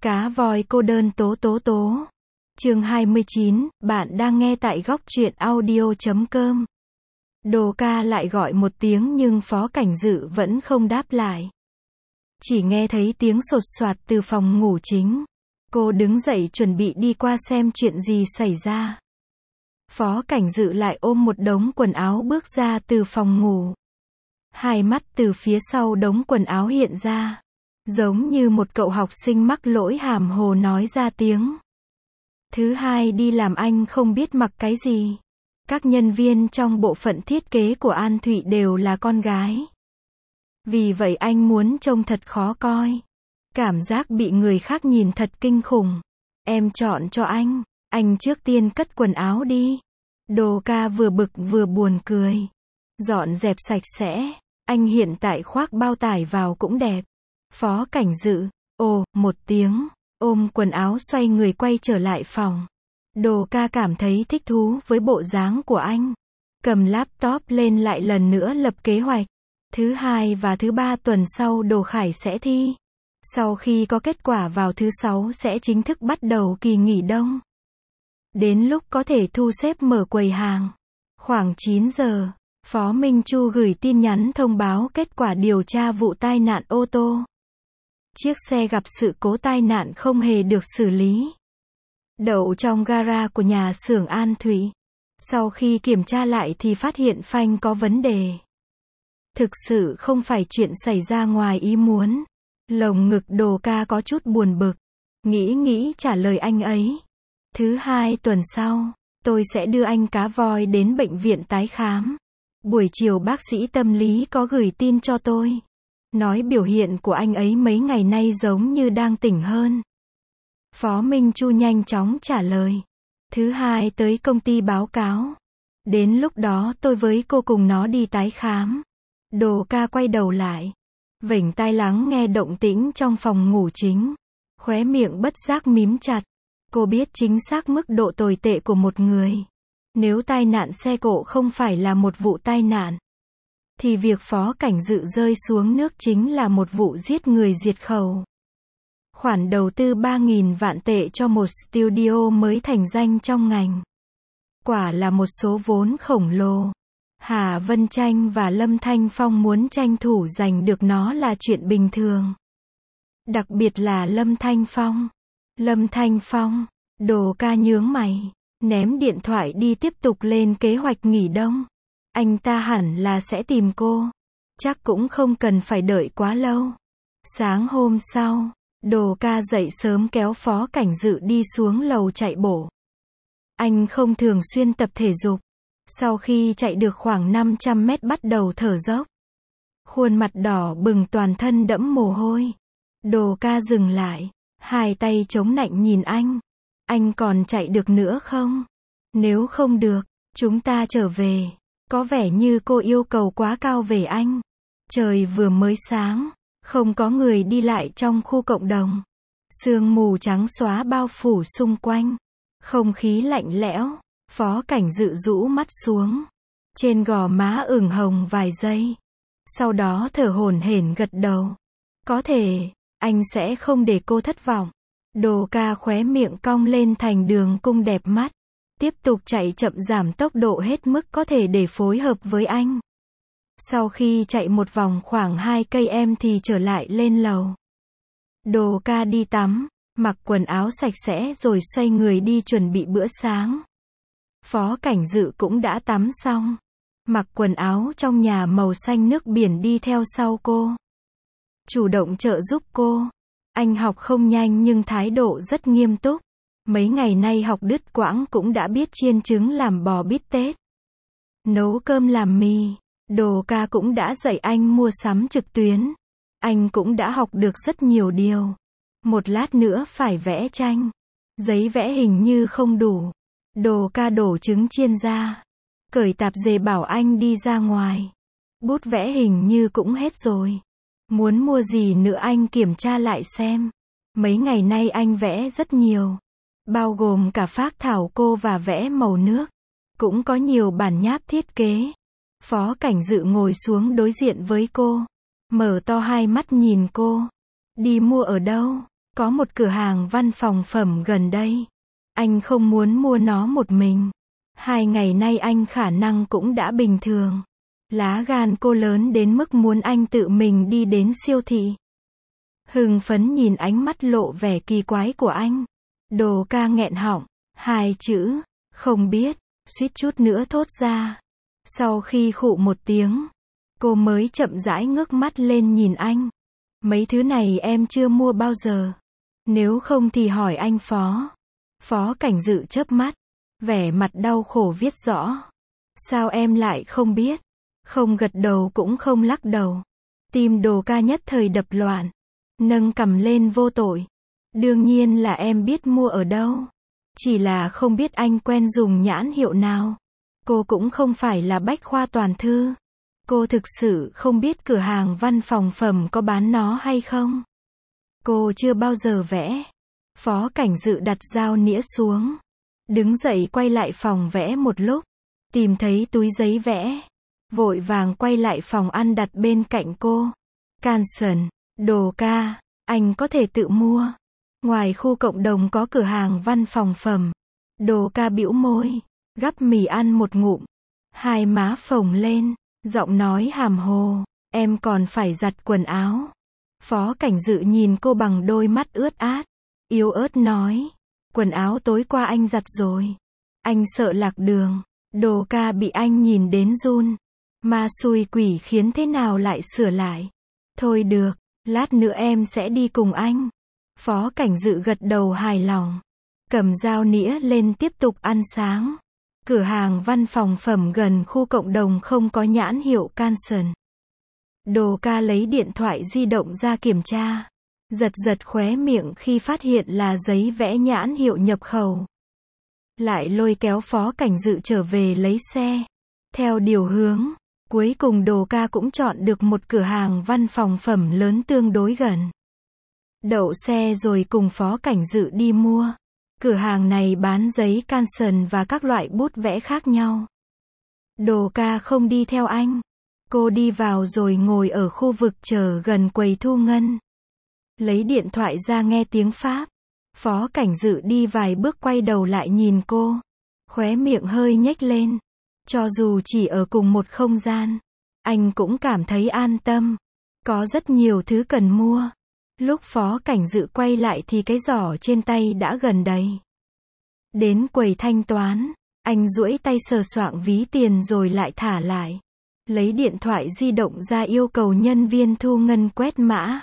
Cá voi cô đơn tố tố tố. Chương 29, bạn đang nghe tại góc truyện audio.com. Đồ ca lại gọi một tiếng nhưng Phó Cảnh Dự vẫn không đáp lại. Chỉ nghe thấy tiếng sột soạt từ phòng ngủ chính. Cô đứng dậy chuẩn bị đi qua xem chuyện gì xảy ra. Phó Cảnh Dự lại ôm một đống quần áo bước ra từ phòng ngủ. Hai mắt từ phía sau đống quần áo hiện ra. Giống như một cậu học sinh mắc lỗi hàm hồ nói ra tiếng. Thứ hai đi làm anh không biết mặc cái gì. Các nhân viên trong bộ phận thiết kế của An Thụy đều là con gái. Vì vậy anh muốn trông thật khó coi. Cảm giác bị người khác nhìn thật kinh khủng. Em chọn cho anh trước tiên cất quần áo đi. Đồ ca vừa bực vừa buồn cười. Dọn dẹp sạch sẽ, anh hiện tại khoác bao tải vào cũng đẹp. Phó Cảnh Dự, ồ, một tiếng, ôm quần áo xoay người quay trở lại phòng. Đồ ca cảm thấy thích thú với bộ dáng của anh. Cầm laptop lên lại lần nữa lập kế hoạch. Thứ hai và thứ ba tuần sau Đồ Khải sẽ thi. Sau khi có kết quả vào thứ sáu sẽ chính thức bắt đầu kỳ nghỉ đông. Đến lúc có thể thu xếp mở quầy hàng. Khoảng 9 giờ, Phó Minh Chu gửi tin nhắn thông báo kết quả điều tra vụ tai nạn ô tô. Chiếc xe gặp sự cố tai nạn không hề được xử lý. Đậu trong gara của nhà xưởng An Thụy. Sau khi kiểm tra lại thì phát hiện phanh có vấn đề. Thực sự không phải chuyện xảy ra ngoài ý muốn. Lồng ngực Đồ ca có chút buồn bực. Nghĩ trả lời anh ấy. Thứ hai tuần sau, tôi sẽ đưa anh cá voi đến bệnh viện tái khám. Buổi chiều bác sĩ tâm lý có gửi tin cho tôi. Nói biểu hiện của anh ấy mấy ngày nay giống như đang tỉnh hơn. Phó Minh Chu nhanh chóng trả lời. Thứ hai tới công ty báo cáo. Đến lúc đó tôi với cô cùng nó đi tái khám. Đồ ca quay đầu lại. Vểnh tai lắng nghe động tĩnh trong phòng ngủ chính. Khóe miệng bất giác mím chặt. Cô biết chính xác mức độ tồi tệ của một người. Nếu tai nạn xe cộ không phải là một vụ tai nạn, thì việc Phó Cảnh Dự rơi xuống nước chính là một vụ giết người diệt khẩu. Khoản đầu tư 3.000 vạn tệ cho một studio mới thành danh trong ngành. Quả là một số vốn khổng lồ. Hà Vân Tranh và Lâm Thanh Phong muốn tranh thủ giành được nó là chuyện bình thường. Đặc biệt là Lâm Thanh Phong. Lâm Thanh Phong, Đồ ca nhướng mày, ném điện thoại đi tiếp tục lên kế hoạch nghỉ đông. Anh ta hẳn là sẽ tìm cô. Chắc cũng không cần phải đợi quá lâu. Sáng hôm sau, Đồ ca dậy sớm kéo Phó Cảnh Dự đi xuống lầu chạy bộ. Anh không thường xuyên tập thể dục. Sau khi chạy được khoảng 500 mét bắt đầu thở dốc. Khuôn mặt đỏ bừng toàn thân đẫm mồ hôi. Đồ ca dừng lại, hai tay chống nạnh nhìn anh. Anh còn chạy được nữa không? Nếu không được, chúng ta trở về. Có vẻ như cô yêu cầu quá cao về anh. Trời vừa mới sáng, không có người đi lại trong khu cộng đồng. Sương mù trắng xóa bao phủ xung quanh. Không khí lạnh lẽo. Phó Cảnh Dự rũ mắt xuống. Trên gò má ửng hồng vài giây. Sau đó thở hổn hển gật đầu. Có thể, anh sẽ không để cô thất vọng. Đồ ca khóe miệng cong lên thành đường cung đẹp mắt. Tiếp tục chạy chậm giảm tốc độ hết mức có thể để phối hợp với anh. Sau khi chạy một vòng khoảng 2 cây thì trở lại lên lầu. Đồ ca đi tắm, mặc quần áo sạch sẽ rồi xoay người đi chuẩn bị bữa sáng. Phó Cảnh Dự cũng đã tắm xong. Mặc quần áo trong nhà màu xanh nước biển đi theo sau cô. Chủ động trợ giúp cô. Anh học không nhanh nhưng thái độ rất nghiêm túc. Mấy ngày nay học đứt quãng cũng đã biết chiên trứng làm bò bít tết. Nấu cơm làm mì. Đồ ca cũng đã dạy anh mua sắm trực tuyến. Anh cũng đã học được rất nhiều điều. Một lát nữa phải vẽ tranh. Giấy vẽ hình như không đủ. Đồ ca đổ trứng chiên ra. Cởi tạp dề bảo anh đi ra ngoài. Bút vẽ hình như cũng hết rồi. Muốn mua gì nữa anh kiểm tra lại xem. Mấy ngày nay anh vẽ rất nhiều. Bao gồm cả phác thảo cô và vẽ màu nước. Cũng có nhiều bản nháp thiết kế. Phó Cảnh Dự ngồi xuống đối diện với cô. Mở to hai mắt nhìn cô. Đi mua ở đâu? Có một cửa hàng văn phòng phẩm gần đây. Anh không muốn mua nó một mình. 2 ngày nay anh khả năng cũng đã bình thường. Lá gan cô lớn đến mức muốn anh tự mình đi đến siêu thị. Hưng phấn nhìn ánh mắt lộ vẻ kỳ quái của anh. Đồ ca nghẹn họng. 2 chữ. Không biết. Suýt chút nữa thốt ra. Sau khi khụ một tiếng, cô mới chậm rãi ngước mắt lên nhìn anh. Mấy thứ này em chưa mua bao giờ. Nếu không thì hỏi anh Phó. Phó Cảnh Dự chớp mắt. Vẻ mặt đau khổ viết rõ. Sao em lại không biết? Không gật đầu cũng không lắc đầu. Tim Đồ ca nhất thời đập loạn. Nâng cằm lên vô tội. Đương nhiên là em biết mua ở đâu. Chỉ là không biết anh quen dùng nhãn hiệu nào. Cô cũng không phải là bách khoa toàn thư. Cô thực sự không biết cửa hàng văn phòng phẩm có bán nó hay không. Cô chưa bao giờ vẽ. Phó Cảnh Dự đặt dao nĩa xuống. Đứng dậy quay lại phòng vẽ một lúc. Tìm thấy túi giấy vẽ. Vội vàng quay lại phòng ăn đặt bên cạnh cô. Canson, Đồ ca, anh có thể tự mua. Ngoài khu cộng đồng có cửa hàng văn phòng phẩm. Đồ ca bĩu môi. Gắp mì ăn một ngụm. Hai má phồng lên. Giọng nói hàm hồ. Em còn phải giặt quần áo. Phó Cảnh Dự nhìn cô bằng đôi mắt ướt át. Yếu ớt nói. Quần áo tối qua anh giặt rồi. Anh sợ lạc đường. Đồ ca bị anh nhìn đến run. Ma xui quỷ khiến thế nào lại sửa lại. Thôi được, lát nữa em sẽ đi cùng anh. Phó Cảnh Dự gật đầu hài lòng. Cầm dao nĩa lên tiếp tục ăn sáng. Cửa hàng văn phòng phẩm gần khu cộng đồng không có nhãn hiệu Canson. Đồ ca lấy điện thoại di động ra kiểm tra. Giật giật khóe miệng khi phát hiện là giấy vẽ nhãn hiệu nhập khẩu. Lại lôi kéo Phó Cảnh Dự trở về lấy xe. Theo điều hướng, cuối cùng Đồ ca cũng chọn được một cửa hàng văn phòng phẩm lớn tương đối gần. Đậu xe rồi cùng Phó Cảnh Dự đi mua. Cửa hàng này bán giấy Canson và các loại bút vẽ khác nhau. Đồ ca không đi theo anh. Cô đi vào rồi ngồi ở khu vực chờ gần quầy thu ngân. Lấy điện thoại ra nghe tiếng Pháp. Phó Cảnh Dự đi vài bước quay đầu lại nhìn cô. Khóe miệng hơi nhếch lên. Cho dù chỉ ở cùng một không gian, anh cũng cảm thấy an tâm. Có rất nhiều thứ cần mua. Lúc Phó Cảnh Dự quay lại thì cái giỏ trên tay đã gần đầy. Đến quầy thanh toán, anh duỗi tay sờ soạng ví tiền rồi lại thả lại. Lấy điện thoại di động ra yêu cầu nhân viên thu ngân quét mã.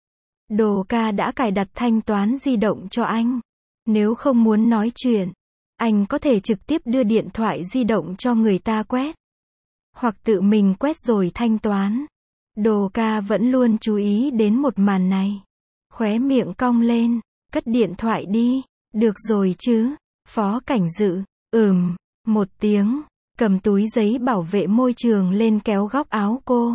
Đồ ca đã cài đặt thanh toán di động cho anh. Nếu không muốn nói chuyện, anh có thể trực tiếp đưa điện thoại di động cho người ta quét. Hoặc tự mình quét rồi thanh toán. Đồ ca vẫn luôn chú ý đến một màn này. Khóe miệng cong lên. Cất điện thoại đi. Được rồi chứ. Phó Cảnh Dự. Một tiếng. Cầm túi giấy bảo vệ môi trường lên kéo góc áo cô.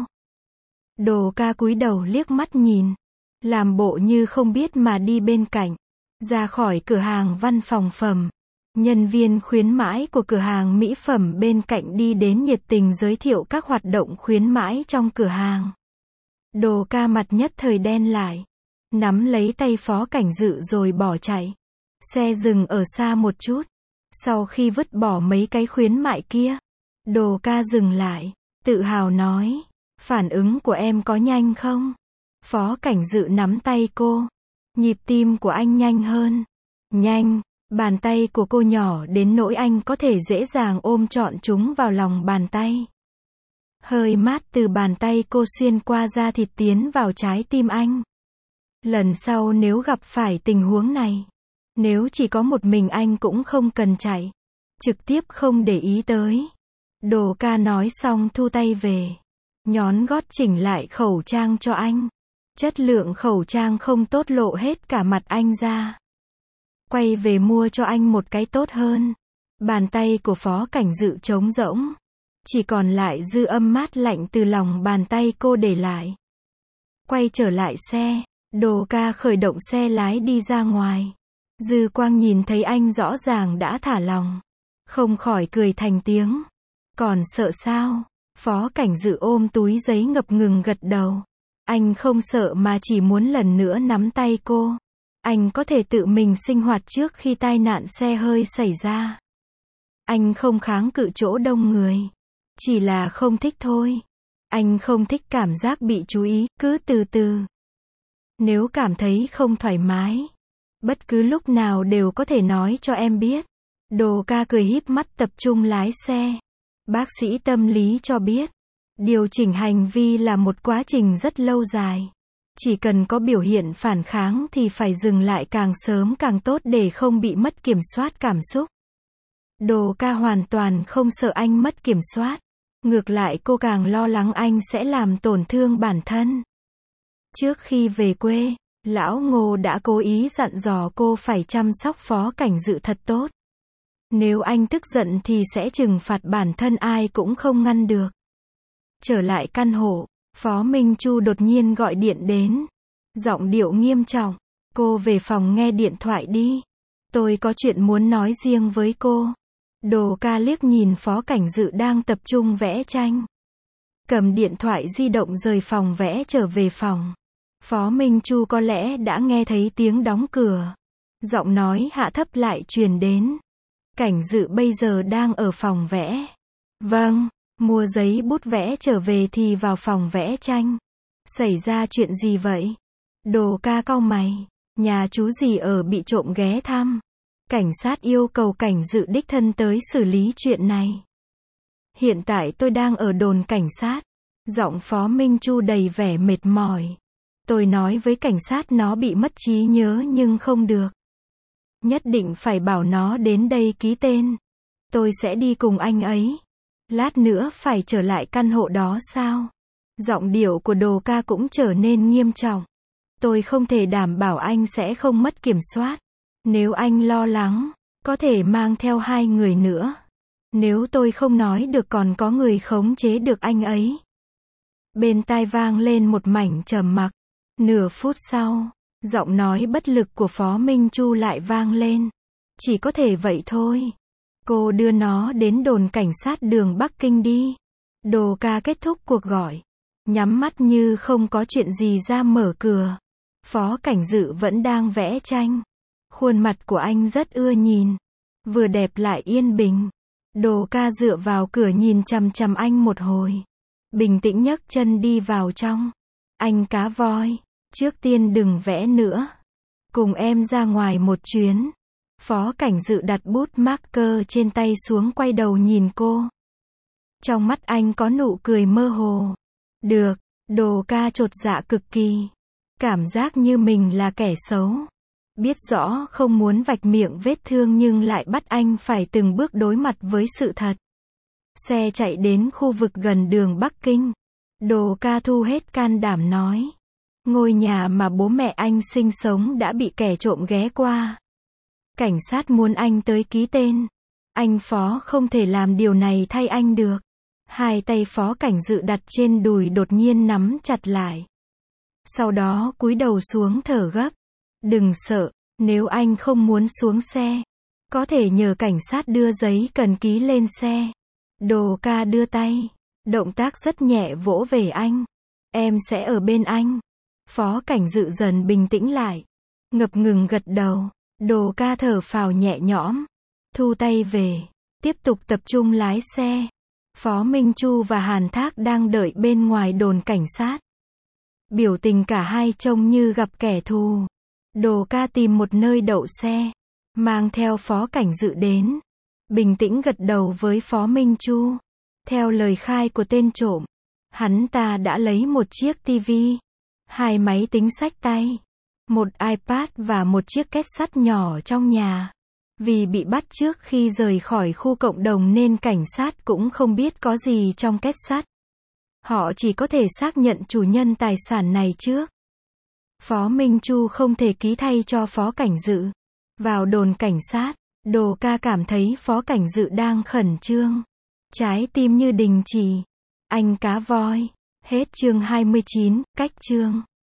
Đồ ca cúi đầu liếc mắt nhìn. Làm bộ như không biết mà đi bên cạnh. Ra khỏi cửa hàng văn phòng phẩm. Nhân viên khuyến mãi của cửa hàng mỹ phẩm bên cạnh đi đến nhiệt tình giới thiệu các hoạt động khuyến mãi trong cửa hàng. Đồ ca mặt nhất thời đen lại. Nắm lấy tay Phó Cảnh Dự rồi bỏ chạy. Xe dừng ở xa một chút. Sau khi vứt bỏ mấy cái khuyến mại kia, Đồ ca dừng lại, tự hào nói. Phản ứng của em có nhanh không? Phó Cảnh Dự nắm tay cô. Nhịp tim của anh nhanh hơn. Nhanh. Bàn tay của cô nhỏ đến nỗi anh có thể dễ dàng ôm trọn chúng vào lòng bàn tay. Hơi mát từ bàn tay cô xuyên qua da thịt tiến vào trái tim anh. Lần sau nếu gặp phải tình huống này, nếu chỉ có một mình anh cũng không cần chạy. Trực tiếp không để ý tới. Đồ ca nói xong thu tay về. Nhón gót chỉnh lại khẩu trang cho anh. Chất lượng khẩu trang không tốt lộ hết cả mặt anh ra. Quay về mua cho anh một cái tốt hơn. Bàn tay của Phó Cảnh Dự trống rỗng. Chỉ còn lại dư âm mát lạnh từ lòng bàn tay cô để lại. Quay trở lại xe. Đồ ca khởi động xe lái đi ra ngoài. Dư quang nhìn thấy anh rõ ràng đã thả lòng. Không khỏi cười thành tiếng. Còn sợ sao? Phó Cảnh Dự ôm túi giấy ngập ngừng gật đầu. Anh không sợ mà chỉ muốn lần nữa nắm tay cô. Anh có thể tự mình sinh hoạt trước khi tai nạn xe hơi xảy ra. Anh không kháng cự chỗ đông người. Chỉ là không thích thôi. Anh không thích cảm giác bị chú ý, cứ từ từ. Nếu cảm thấy không thoải mái, bất cứ lúc nào đều có thể nói cho em biết. Đồ ca cười híp mắt tập trung lái xe. Bác sĩ tâm lý cho biết, điều chỉnh hành vi là một quá trình rất lâu dài. Chỉ cần có biểu hiện phản kháng thì phải dừng lại càng sớm càng tốt để không bị mất kiểm soát cảm xúc. Đồ ca hoàn toàn không sợ anh mất kiểm soát. Ngược lại cô càng lo lắng anh sẽ làm tổn thương bản thân. Trước khi về quê, Lão Ngô đã cố ý dặn dò cô phải chăm sóc Phó Cảnh Dự thật tốt. Nếu anh tức giận thì sẽ trừng phạt bản thân, ai cũng không ngăn được. Trở lại căn hộ, Phó Minh Chu đột nhiên gọi điện đến. Giọng điệu nghiêm trọng. Cô về phòng nghe điện thoại đi. Tôi có chuyện muốn nói riêng với cô. Đồ ca liếc nhìn Phó Cảnh Dự đang tập trung vẽ tranh. Cầm điện thoại di động rời phòng vẽ trở về phòng. Phó Minh Chu có lẽ đã nghe thấy tiếng đóng cửa. Giọng nói hạ thấp lại truyền đến. Cảnh Dự bây giờ đang ở phòng vẽ. Vâng, mua giấy bút vẽ trở về thì vào phòng vẽ tranh. Xảy ra chuyện gì vậy? Đồ ca cau mày. Nhà chú dì ở bị trộm ghé thăm. Cảnh sát yêu cầu Cảnh Dự đích thân tới xử lý chuyện này. Hiện tại tôi đang ở đồn cảnh sát. Giọng Phó Minh Chu đầy vẻ mệt mỏi. Tôi nói với cảnh sát nó bị mất trí nhớ nhưng không được. Nhất định phải bảo nó đến đây ký tên. Tôi sẽ đi cùng anh ấy. Lát nữa phải trở lại căn hộ đó sao? Giọng điệu của Đồ ca cũng trở nên nghiêm trọng. Tôi không thể đảm bảo anh sẽ không mất kiểm soát. Nếu anh lo lắng, có thể mang theo 2 người nữa. Nếu tôi không nói được còn có người khống chế được anh ấy. Bên tai vang lên một mảnh trầm mặc. Nửa phút sau, giọng nói bất lực của Phó Minh Chu lại vang lên. Chỉ có thể vậy thôi. Cô đưa nó đến đồn cảnh sát đường Bắc Kinh đi. Đồ ca kết thúc cuộc gọi. Nhắm mắt như không có chuyện gì ra mở cửa. Phó Cảnh Dự vẫn đang vẽ tranh. Khuôn mặt của anh rất ưa nhìn. Vừa đẹp lại yên bình. Đồ ca dựa vào cửa nhìn chằm chằm anh một hồi. Bình tĩnh nhấc chân đi vào trong. Anh cá voi. Trước tiên đừng vẽ nữa. Cùng em ra ngoài một chuyến. Phó Cảnh Dự đặt bút marker trên tay xuống, quay đầu nhìn cô. Trong mắt anh có nụ cười mơ hồ. Được. Đồ ca chột dạ cực kỳ. Cảm giác như mình là kẻ xấu. Biết rõ không muốn vạch miệng vết thương nhưng lại bắt anh phải từng bước đối mặt với sự thật. Xe chạy đến khu vực gần đường Bắc Kinh. Đồ ca thu hết can đảm nói. Ngôi nhà mà bố mẹ anh sinh sống đã bị kẻ trộm ghé qua. Cảnh sát muốn anh tới ký tên. Anh Phó không thể làm điều này thay anh được. Hai tay Phó Cảnh Dự đặt trên đùi đột nhiên nắm chặt lại. Sau đó cúi đầu xuống thở gấp. Đừng sợ, nếu anh không muốn xuống xe, có thể nhờ cảnh sát đưa giấy cần ký lên xe. Đồ ca đưa tay. Động tác rất nhẹ vỗ về anh. Em sẽ ở bên anh. Phó Cảnh Dự dần bình tĩnh lại. Ngập ngừng gật đầu. Đồ ca thở phào nhẹ nhõm. Thu tay về. Tiếp tục tập trung lái xe. Phó Minh Chu và Hàn Thác đang đợi bên ngoài đồn cảnh sát. Biểu tình cả hai trông như gặp kẻ thù. Đồ ca tìm một nơi đậu xe. Mang theo Phó Cảnh Dự đến. Bình tĩnh gật đầu với Phó Minh Chu. Theo lời khai của tên trộm, hắn ta đã lấy một chiếc tivi, 2 máy tính xách tay, một iPad và một chiếc két sắt nhỏ trong nhà. Vì bị bắt trước khi rời khỏi khu cộng đồng nên cảnh sát cũng không biết có gì trong két sắt. Họ chỉ có thể xác nhận chủ nhân tài sản này trước. Phó Minh Chu không thể ký thay cho Phó Cảnh Dự. Vào đồn cảnh sát, Đồ ca cảm thấy Phó Cảnh Dự đang khẩn trương. Trái tim như đình chỉ. Anh cá voi. Hết chương 29, cách chương.